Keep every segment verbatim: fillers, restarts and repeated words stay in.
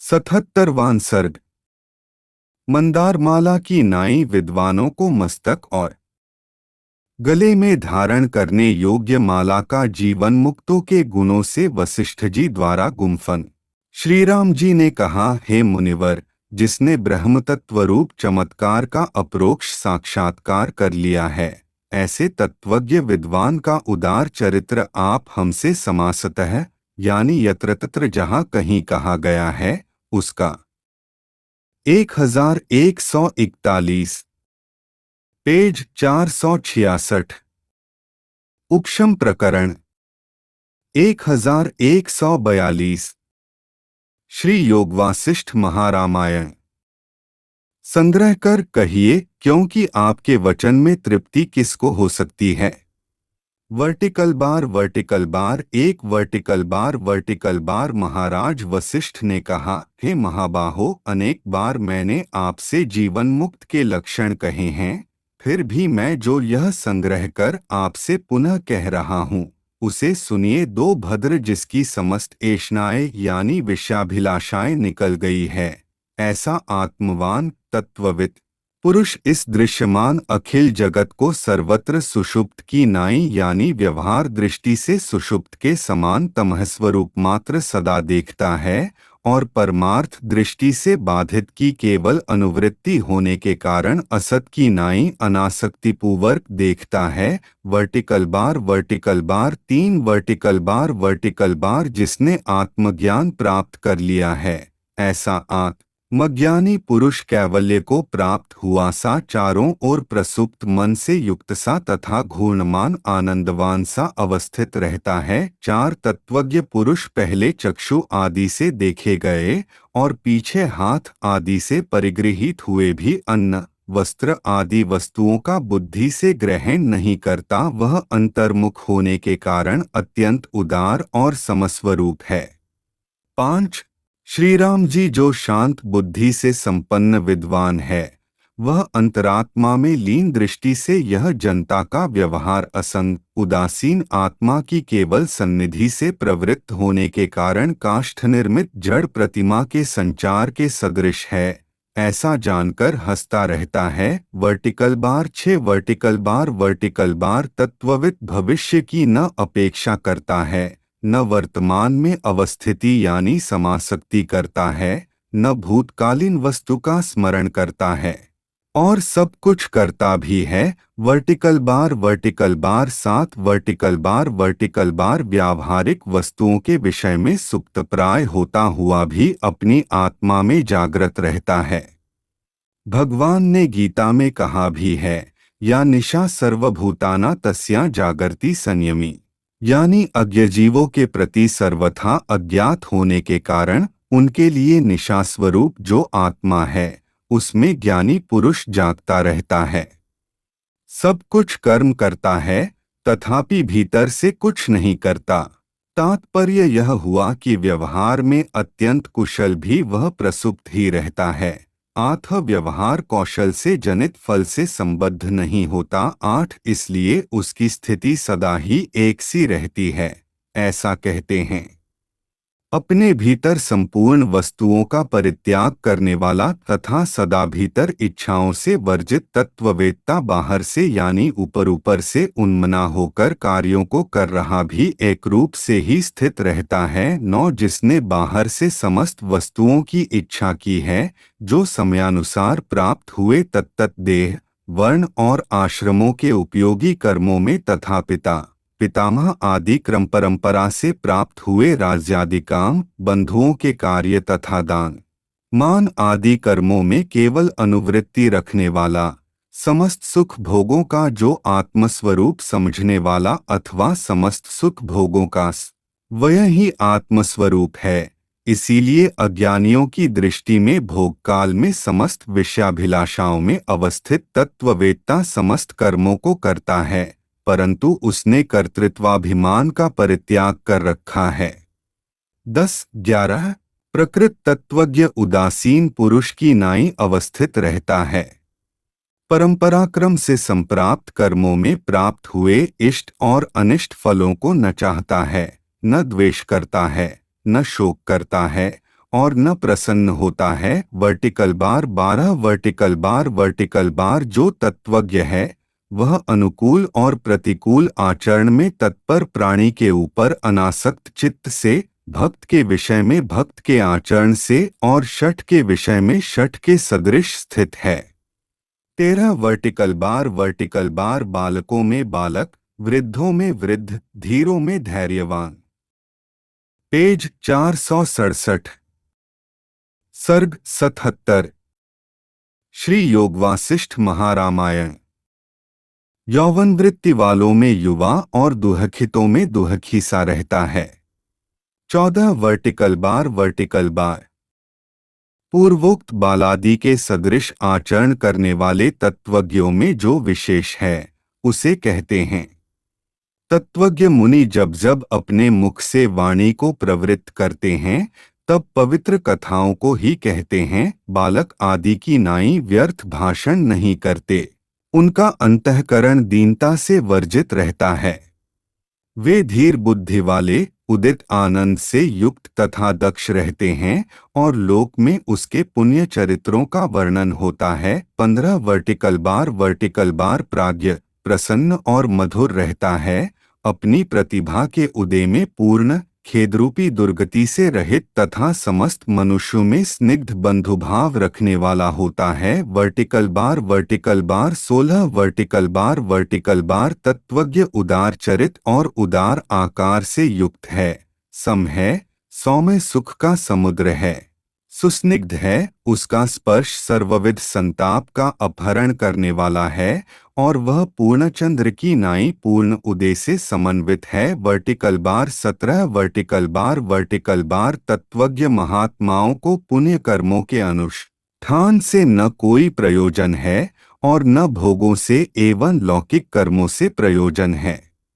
सतहत्तरवां सर्ग। मंदारमाला की नाई विद्वानों को मस्तक और गले में धारण करने योग्य माला का जीवन मुक्तों के गुणों से वशिष्ठ जी द्वारा गुम्फन। श्री राम जी ने कहा, हे मुनिवर, जिसने ब्रह्मतत्व रूप चमत्कार का अप्रोक्ष साक्षात्कार कर लिया है, ऐसे तत्वज्ञ विद्वान का उदार चरित्र आप हमसे समासतः यानी यत्र तत्र जहाँ कहीं कहा गया है उसका एक हजार एक सौ इकतालीस पेज चार सौ छियासठ। उपशम प्रकरण एक हजार एक सौ बयालीस। श्री योग वासिष्ठ महारामायण। संग्रह कर कहिए, क्योंकि आपके वचन में तृप्ति किसको हो सकती है। वर्टिकल बार वर्टिकल बार एक vertical bar vertical bar. Maharaj Vashishtha ने कहा, हे महाबाहो, अनेक बार मैंने आपसे जीवन मुक्त के लक्षण कहे हैं, फिर भी मैं जो यह संग्रह कर आपसे पुनः कह रहा हूँ उसे सुनिए। दो भद्र जिसकी समस्त ऐष्णाएं यानी विषयाभिलाषाएं निकल गई है, ऐसा आत्मवान तत्ववित पुरुष इस दृश्यमान अखिल जगत को सर्वत्र सुषुप्त की नाई यानी व्यवहार दृष्टि से सुषुप्त के समान तमःस्वरूप मात्र सदा देखता है और परमार्थ दृष्टि से बाधित की केवल अनुवृत्ति होने के कारण असत की नाई अनासक्तिपूर्वक देखता है। वर्टिकल बार वर्टिकल बार तीन वर्टिकल बार वर्टिकल बार। जिसने आत्मज्ञान प्राप्त कर लिया है, ऐसा आत्म मज्ञानी पुरुष कैवल्य को प्राप्त हुआ सा चारों ओर प्रसुप्त मन से युक्त सा तथा घूर्णमान आनंदवान सा अवस्थित रहता है। चार तत्वज्ञ पुरुष पहले चक्षु आदि से देखे गए और पीछे हाथ आदि से परिगृहीत हुए भी अन्न वस्त्र आदि वस्तुओं का बुद्धि से ग्रहण नहीं करता। वह अंतर्मुख होने के कारण अत्यंत उदार और समस्वरूप है। पांच श्री राम जी जो शांत बुद्धि से संपन्न विद्वान है, वह अंतरात्मा में लीन दृष्टि से यह जनता का व्यवहार असंग उदासीन आत्मा की केवल सन्निधि से प्रवृत्त होने के कारण काष्ठ निर्मित जड़ प्रतिमा के संचार के सदृश है, ऐसा जानकर हंसता रहता है। वर्टिकल बार छह वर्टिकल बार वर्टिकल बार। तत्वविद भविष्य की न अपेक्षा करता है, न वर्तमान में अवस्थिति यानी समासक्ति करता है, न भूतकालीन वस्तु का स्मरण करता है, और सब कुछ करता भी है। वर्टिकल बार वर्टिकल बार सात वर्टिकल बार वर्टिकल बार। व्यावहारिक वस्तुओं के विषय में सुप्त प्राय होता हुआ भी अपनी आत्मा में जागृत रहता है। भगवान ने गीता में कहा भी है, या निशा सर्वभूताना तस्या जागर्ति संयमी, यानी अज्ञजीवों के प्रति सर्वथा अज्ञात होने के कारण उनके लिए निशा स्वरूप जो आत्मा है उसमें ज्ञानी पुरुष जागता रहता है। सब कुछ कर्म करता है तथापि भीतर से कुछ नहीं करता। तात्पर्य यह हुआ कि व्यवहार में अत्यंत कुशल भी वह प्रसुप्त ही रहता है, आठ व्यवहार कौशल से जनित फल से संबद्ध नहीं होता। आठ इसलिए उसकी स्थिति सदा ही एक सी रहती है, ऐसा कहते हैं। अपने भीतर संपूर्ण वस्तुओं का परित्याग करने वाला तथा सदा भीतर इच्छाओं से वर्जित तत्ववेत्ता बाहर से यानी ऊपर ऊपर से उन्मना होकर कार्यों को कर रहा भी एक रूप से ही स्थित रहता है। नौ जिसने बाहर से समस्त वस्तुओं की इच्छा की है, जो समयानुसार प्राप्त हुए तत्त देह वर्ण और आश्रमों के उपयोगी कर्मों में तथा पिता पितामह आदि क्रम परंपरा से प्राप्त हुए राज्यादि काम बंधुओं के कार्य तथा दान मान आदि कर्मों में केवल अनुवृत्ति रखने वाला, समस्त सुख भोगों का जो आत्मस्वरूप समझने वाला अथवा समस्त सुख भोगों का वह ही आत्मस्वरूप है। इसीलिए अज्ञानियों की दृष्टि में भोगकाल में समस्त विषयाभिलाषाओं में अवस्थित तत्ववेत्ता समस्त कर्मों को करता है, परंतु उसने कर्तृत्वाभिमान का परित्याग कर रखा है। दस ग्यारह प्रकृत तत्वज्ञ उदासीन पुरुष की नाई अवस्थित रहता है। परंपराक्रम से संप्राप्त कर्मों में प्राप्त हुए इष्ट और अनिष्ट फलों को न चाहता है, न द्वेष करता है, न शोक करता है, और न प्रसन्न होता है। वर्टिकल बार बारह वर्टिकल बार वर्टिकल बार जो तत्वज्ञ है वह अनुकूल और प्रतिकूल आचरण में तत्पर प्राणी के ऊपर अनासक्त चित्त से, भक्त के विषय में भक्त के आचरण से और शठ के विषय में शठ के सदृश स्थित है। तेरह वर्टिकल बार वर्टिकल बार बालकों में बालक, वृद्धों में वृद्ध, धीरों में धैर्यवान। पेज चार सौ सड़सठ। सर्ग सतहत्तर। श्री योग वासिष्ठ महारामायण। यौवन वृत्ति वालों में युवा और दुहखितों में दुहखी सा रहता है। चौदह वर्टिकल बार वर्टिकल बार पूर्वोक्त बालादि के सदृश आचरण करने वाले तत्वज्ञों में जो विशेष है उसे कहते हैं। तत्वज्ञ मुनि जब जब अपने मुख से वाणी को प्रवृत्त करते हैं तब पवित्र कथाओं को ही कहते हैं। बालक आदि की नाई व्यर्थ भाषण नहीं करते, उनका अंतःकरण दीनता से वर्जित रहता है। वे धीर बुद्धि वाले, उदित आनंद से युक्त तथा दक्ष रहते हैं और लोक में उसके पुण्य चरित्रों का वर्णन होता है। पंद्रह वर्टिकल बार वर्टिकल बार प्राज्ञ प्रसन्न और मधुर रहता है, अपनी प्रतिभा के उदय में पूर्ण, खेदरूपी दुर्गति से रहित तथा समस्त मनुष्यों में स्निग्ध बंधुभाव रखने वाला होता है। वर्टिकल बार वर्टिकल बार सोलह वर्टिकल बार वर्टिकल बार तत्वज्ञ उदार चरित और उदार आकार से युक्त है, सम है, सौम्य सुख का समुद्र है, सुस्निग्ध है, उसका स्पर्श सर्वविध संताप का अपहरण करने वाला है और वह पूर्णचंद्र की नाई पूर्ण उदय से समन्वित है। वर्टिकल बार सत्रह वर्टिकल बार वर्टिकल बार तत्वज्ञ महात्माओं को पुण्य कर्मों के अनुष्ठान से न कोई प्रयोजन है और न भोगों से एवं लौकिक कर्मों से प्रयोजन है,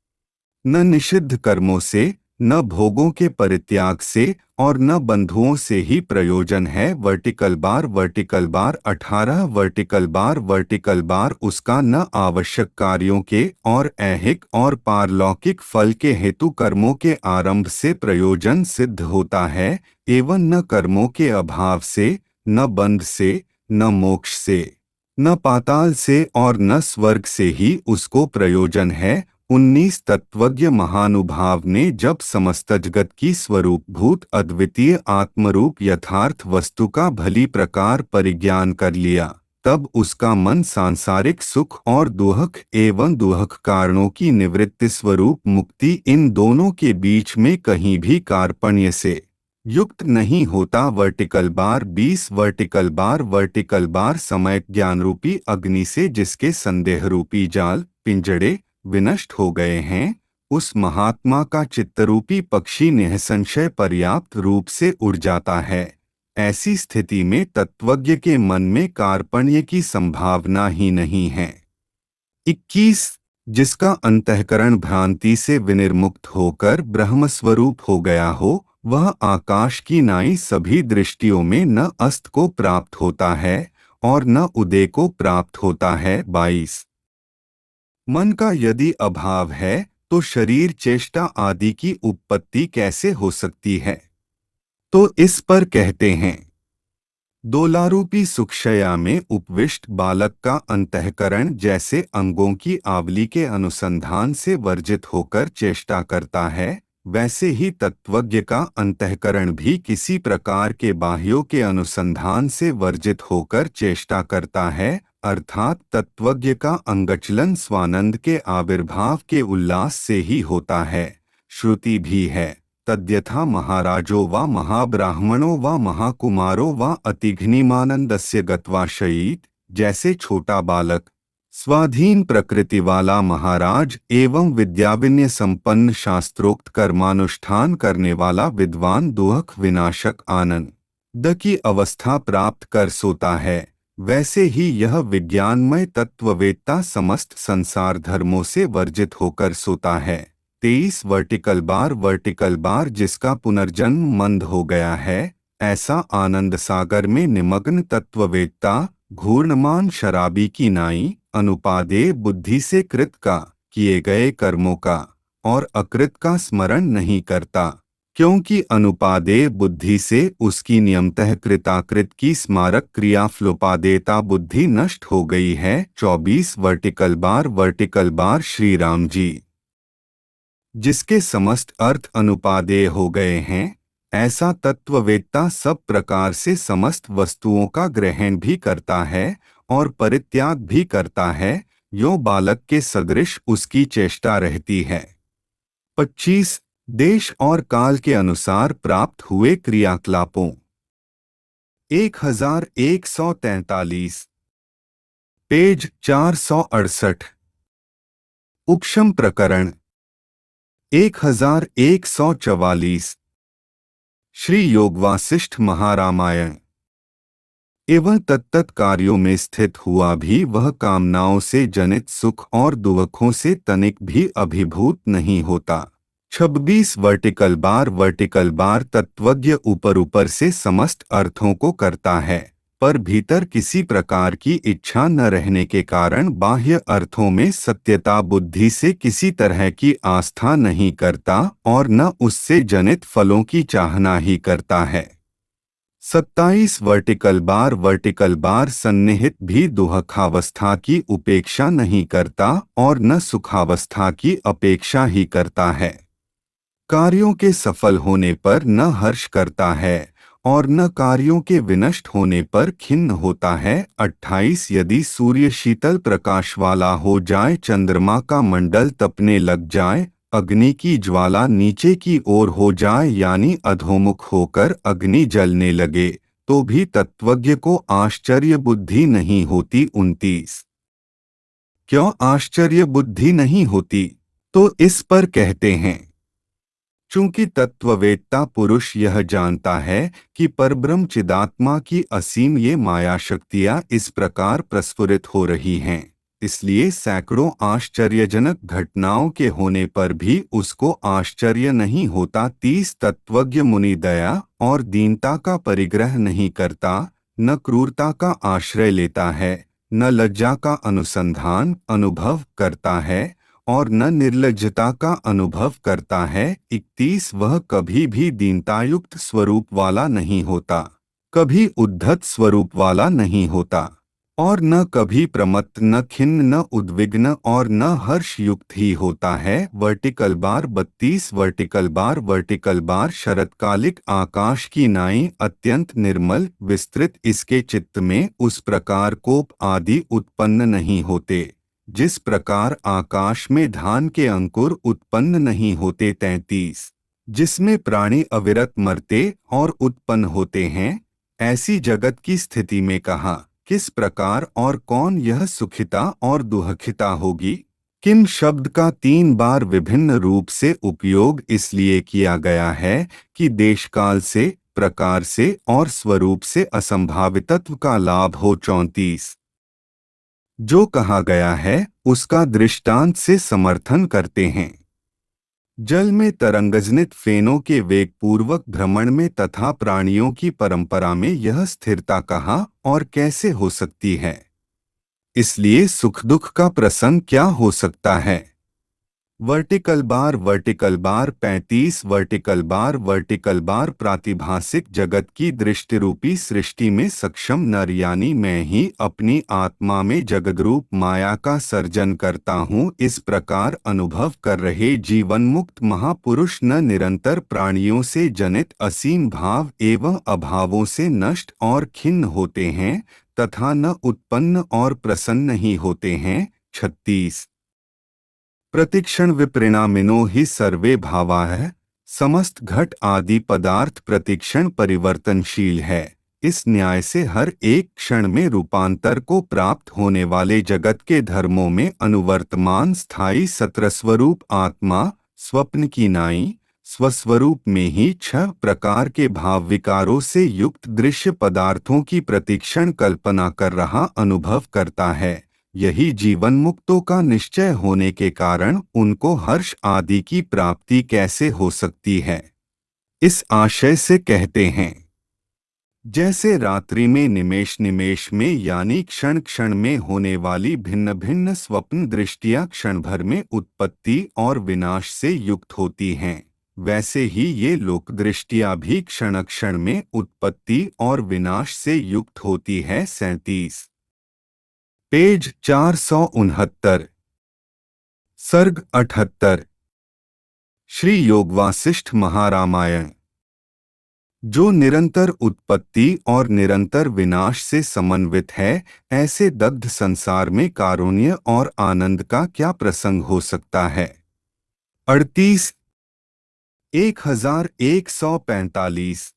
न निषिद्ध कर्मों से, न भोगों के परित्याग से और न बंधुओं से ही प्रयोजन है। वर्टिकल बार वर्टिकल बार अठारह वर्टिकल बार वर्टिकल बार उसका न आवश्यक कार्यों के और ऐहिक और पारलौकिक फल के हेतु कर्मों के आरंभ से प्रयोजन सिद्ध होता है एवं न कर्मों के अभाव से, न बंध से, न मोक्ष से, न पाताल से और न स्वर्ग से ही उसको प्रयोजन है। उन्नीस तत्वज्ञ महानुभाव ने जब समस्त जगत की स्वरूप भूत अद्वितीय आत्मरूप यथार्थ वस्तु का भली प्रकार परिज्ञान कर लिया तब उसका मन सांसारिक सुख और दुहक एवं दुहक कारणों की निवृत्ति स्वरूप मुक्ति इन दोनों के बीच में कहीं भी कार्पण्य से युक्त नहीं होता। वर्टिकल बार बीस वर्टिकल बार वर्टिकल बार समय ज्ञान रूपी अग्नि से जिसके संदेह रूपी जाल पिंजड़े विनष्ट हो गए हैं, उस महात्मा का चित्तरूपी पक्षी निःसंशय पर्याप्त रूप से उड़ जाता है। ऐसी स्थिति में तत्वज्ञ के मन में कार्पण्य की संभावना ही नहीं है। इक्कीस जिसका अंतःकरण भ्रांति से विनिर्मुक्त होकर ब्रह्मस्वरूप हो गया हो वह आकाश की नाई सभी दृष्टियों में न अस्त को प्राप्त होता है और न उदय को प्राप्त होता है। बाईस मन का यदि अभाव है तो शरीर चेष्टा आदि की उत्पत्ति कैसे हो सकती है? तो इस पर कहते हैं दोलारूपी सुक्षया में उपविष्ट बालक का अंतःकरण जैसे अंगों की आवली के अनुसंधान से वर्जित होकर चेष्टा करता है, वैसे ही तत्वज्ञ का अंतःकरण भी किसी प्रकार के बाह्यों के अनुसंधान से वर्जित होकर चेष्टा करता है, अर्थात तत्वज्ञ का अंगचलन स्वानंद के आविर्भाव के उल्लास से ही होता है। श्रुति भी है तद्यथा महाराजो वा महाब्राह्मणो वा महाकुमारो वा अतिघ्निमानंदस्य गत्वा शयीत, जैसे छोटा बालक स्वाधीन प्रकृति वाला महाराज एवं विद्याविनय संपन्न शास्त्रोक्त कर्मानुष्ठान करने वाला विद्वान दुहक विनाशक आनंद की अवस्था प्राप्त कर सोता है, वैसे ही यह विज्ञानमय तत्ववेत्ता समस्त संसार धर्मों से वर्जित होकर सोता है। तेईस वर्टिकल बार वर्टिकल बार जिसका पुनर्जन्म मंद हो गया है, ऐसा आनंद सागर में निमग्न तत्ववेत्ता घूर्णमान शराबी की नाई अनुपादेय बुद्धि से कृत का, किए गए कर्मों का और अकृत का स्मरण नहीं करता, क्योंकि अनुपादेय बुद्धि से उसकी नियमतः कृताकृत की स्मारक क्रिया फ्लोपादेयता बुद्धि नष्ट हो गई है। चौबीस vertical bar vertical bar Shri Ram ji जिसके समस्त अर्थ अनुपादेय हो गए हैं, ऐसा तत्ववेत्ता सब प्रकार से समस्त वस्तुओं का ग्रहण भी करता है और परित्याग भी करता है, यो बालक के सदृश उसकी चेष्टा रहती है। पच्चीस देश और काल के अनुसार प्राप्त हुए क्रियाकलापों। एक हजार एक सौ तैंतालीस पेज चार सौ अड़सठ। उपशम प्रकरण एक हजार एक सौ चवालीस श्री योग वासिष्ठ महारामायण। एवं तत्तत् कार्यों में स्थित हुआ भी वह कामनाओं से जनित सुख और दुखों से तनिक भी अभिभूत नहीं होता। छब्बीस वर्टिकल बार वर्टिकल बार तत्वज्ञ ऊपर ऊपर से समस्त अर्थों को करता है, पर भीतर किसी प्रकार की इच्छा न रहने के कारण बाह्य अर्थों में सत्यता बुद्धि से किसी तरह की आस्था नहीं करता और न उससे जनित फलों की चाहना ही करता है। सत्ताईस वर्टिकल बार वर्टिकल बार सन्निहित भी दुहखावस्था की उपेक्षा नहीं करता और न सुखावस्था की अपेक्षा ही करता है। कार्यों के सफल होने पर न हर्ष करता है और न कार्यों के विनष्ट होने पर खिन्न होता है। अट्ठाईस यदि सूर्य शीतल प्रकाश वाला हो जाए, चंद्रमा का मंडल तपने लग जाए, अग्नि की ज्वाला नीचे की ओर हो जाए यानी अधोमुख होकर अग्नि जलने लगे, तो भी तत्वज्ञ को आश्चर्य बुद्धि नहीं होती। उनतीस क्यों आश्चर्य बुद्धि नहीं होती? तो इस पर कहते हैं, चूंकि तत्ववेत्ता पुरुष यह जानता है कि परब्रह्म चिदात्मा की असीम ये माया शक्तियाँ इस प्रकार प्रस्फुरित हो रही हैं, इसलिए सैकड़ों आश्चर्यजनक घटनाओं के होने पर भी उसको आश्चर्य नहीं होता। तीस तत्वज्ञ मुनि दया और दीनता का परिग्रह नहीं करता, न क्रूरता का आश्रय लेता है, न लज्जा का अनुसंधान अनुभव करता है और न निर्लज्जता का अनुभव करता है। इकतीस वह कभी भी दीनतायुक्त स्वरूप वाला नहीं होता, कभी उद्धत स्वरूप वाला नहीं होता और न कभी प्रमत्त न खिन्न न उद्विग्न और न हर्ष युक्त ही होता है। वर्टिकल बार बत्तीस वर्टिकल बार वर्टिकल बार शरतकालिक आकाश की नाई अत्यंत निर्मल विस्तृत इसके चित्त में उस प्रकार कोप आदि उत्पन्न नहीं होते जिस प्रकार आकाश में धान के अंकुर उत्पन्न नहीं होते। तैंतीस जिसमें प्राणी अविरत मरते और उत्पन्न होते हैं, ऐसी जगत की स्थिति में कहा किस प्रकार और कौन यह सुखिता और दुःखिता होगी? किम शब्द का तीन बार विभिन्न रूप से उपयोग इसलिए किया गया है कि देशकाल से, प्रकार से और स्वरूप से असंभावितत्व का लाभ हो। चौंतीस जो कहा गया है उसका दृष्टांत से समर्थन करते हैं। जल में तरंगजनित फेनों के वेग पूर्वक भ्रमण में तथा प्राणियों की परंपरा में यह स्थिरता कहाँ और कैसे हो सकती है? इसलिए सुख दुख का प्रसंग क्या हो सकता है? वर्टिकल बार वर्टिकल बार पैंतीस वर्टिकल बार वर्टिकल बार प्रातिभासिक जगत की दृष्टि रूपी सृष्टि में सक्षम नर यानी मैं ही अपनी आत्मा में जगद्रूप माया का सर्जन करता हूँ, इस प्रकार अनुभव कर रहे जीवन मुक्त महापुरुष न निरंतर प्राणियों से जनित असीम भाव एवं अभावों से नष्ट और खिन्न होते हैं तथा न उत्पन्न और प्रसन्न ही होते हैं। छत्तीस प्रतिक्षण विपरिणामिनो ही सर्वे भावाः, समस्त घट आदि पदार्थ प्रतिक्षण परिवर्तनशील है। इस न्याय से हर एक क्षण में रूपांतर को प्राप्त होने वाले जगत के धर्मों में अनुवर्तमान स्थायी सत्रस्वरूप आत्मा स्वप्न की नाई स्वस्वरूप में ही छह प्रकार के भाव विकारों से युक्त दृश्य पदार्थों की प्रतिक्षण कल्पना कर रहा अनुभव करता है। यही जीवन मुक्तों का निश्चय होने के कारण उनको हर्ष आदि की प्राप्ति कैसे हो सकती है? इस आशय से कहते हैं, जैसे रात्रि में निमेष निमेष में यानी क्षण क्षण में होने वाली भिन्न भिन्न स्वप्न दृष्टियां क्षण भर में उत्पत्ति और विनाश से युक्त होती हैं, वैसे ही ये लोक दृष्टिया भी क्षण क्षण में उत्पत्ति और विनाश से युक्त होती है। सैंतीस पेज चार सौ उनहत्तर सर्ग अठहत्तर श्री योग वासिष्ठ महारामायण। जो निरंतर उत्पत्ति और निरंतर विनाश से समन्वित है, ऐसे दग्ध संसार में कारुण्य और आनंद का क्या प्रसंग हो सकता है। अड़तीस एक हजार एक सौ पैंतालीस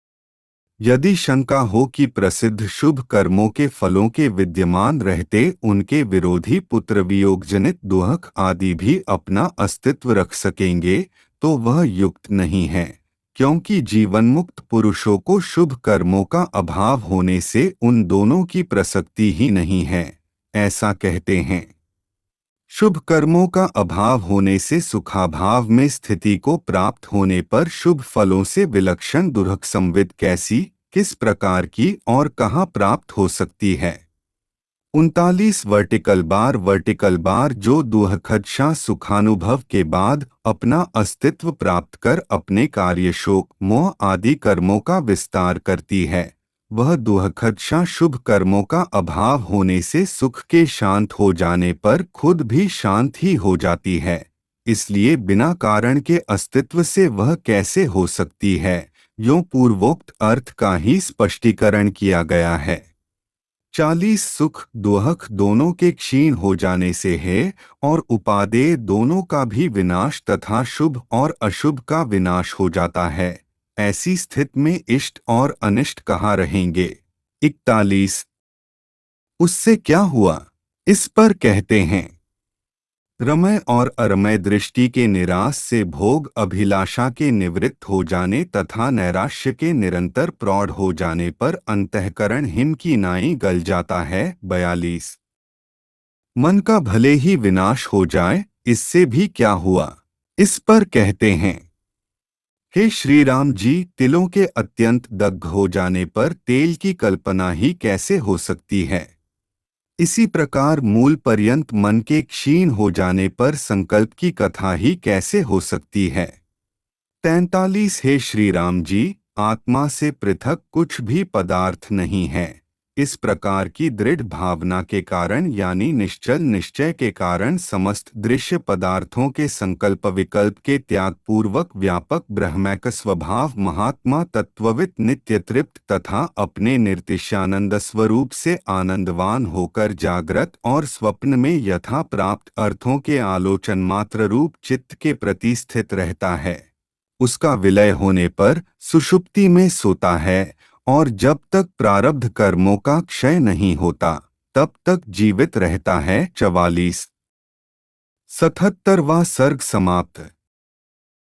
यदि शंका हो कि प्रसिद्ध शुभ कर्मों के फलों के विद्यमान रहते उनके विरोधी पुत्र वियोग जनित दुहक आदि भी अपना अस्तित्व रख सकेंगे, तो वह युक्त नहीं है, क्योंकि जीवन मुक्त पुरुषों को शुभ कर्मों का अभाव होने से उन दोनों की प्रसक्ति ही नहीं है, ऐसा कहते हैं। शुभ कर्मों का अभाव होने से सुखाभाव में स्थिति को प्राप्त होने पर शुभ फलों से विलक्षण दुर्हक संविद कैसी, किस प्रकार की और कहाँ प्राप्त हो सकती है। उनतालीस वर्टिकल बार वर्टिकल बार जो दुहखदशा सुखानुभव के बाद अपना अस्तित्व प्राप्त कर अपने कार्य शोक मोह आदि कर्मों का विस्तार करती है, वह दुहखदशा शुभ कर्मों का अभाव होने से सुख के शांत हो जाने पर खुद भी शांत ही हो जाती है। इसलिए बिना कारण के अस्तित्व से वह कैसे हो सकती है, यों पूर्वोक्त अर्थ का ही स्पष्टीकरण किया गया है। चालीस सुख दुहक दोनों के क्षीण हो जाने से है और उपादेय दोनों का भी विनाश तथा शुभ और अशुभ का विनाश हो जाता है। ऐसी स्थिति में इष्ट और अनिष्ट कहाँ रहेंगे। इकतालीस उससे क्या हुआ, इस पर कहते हैं रमय और अरमय दृष्टि के निराश से भोग अभिलाषा के निवृत्त हो जाने तथा नैराश्य के निरंतर प्रौढ़ हो जाने पर अंतःकरण हिम की नाई गल जाता है। बयालीस मन का भले ही विनाश हो जाए, इससे भी क्या हुआ, इस पर कहते हैं हे श्री राम जी, तिलों के अत्यंत दग्ध हो जाने पर तेल की कल्पना ही कैसे हो सकती है। इसी प्रकार मूल पर्यंत मन के क्षीण हो जाने पर संकल्प की कथा ही कैसे हो सकती है। तैंतालीस हे श्री राम जी, आत्मा से पृथक कुछ भी पदार्थ नहीं है। इस प्रकार की दृढ़ भावना के कारण यानी निश्चल निश्चय के कारण समस्त दृश्य पदार्थों के संकल्प विकल्प के त्याग पूर्वक व्यापक ब्रह्मैक स्वभाव महात्मा तत्ववित नित्य तृप्त तथा अपने निर्तिशानंद स्वरूप से आनंदवान होकर जागृत और स्वप्न में यथा प्राप्त अर्थों के आलोचन मात्र रूप चित्त के प्रति स्थित रहता है। उसका विलय होने पर सुषुप्ति में सोता है और जब तक प्रारब्ध कर्मों का क्षय नहीं होता तब तक जीवित रहता है। चवालीस सतहत्तरवां सर्ग समाप्त।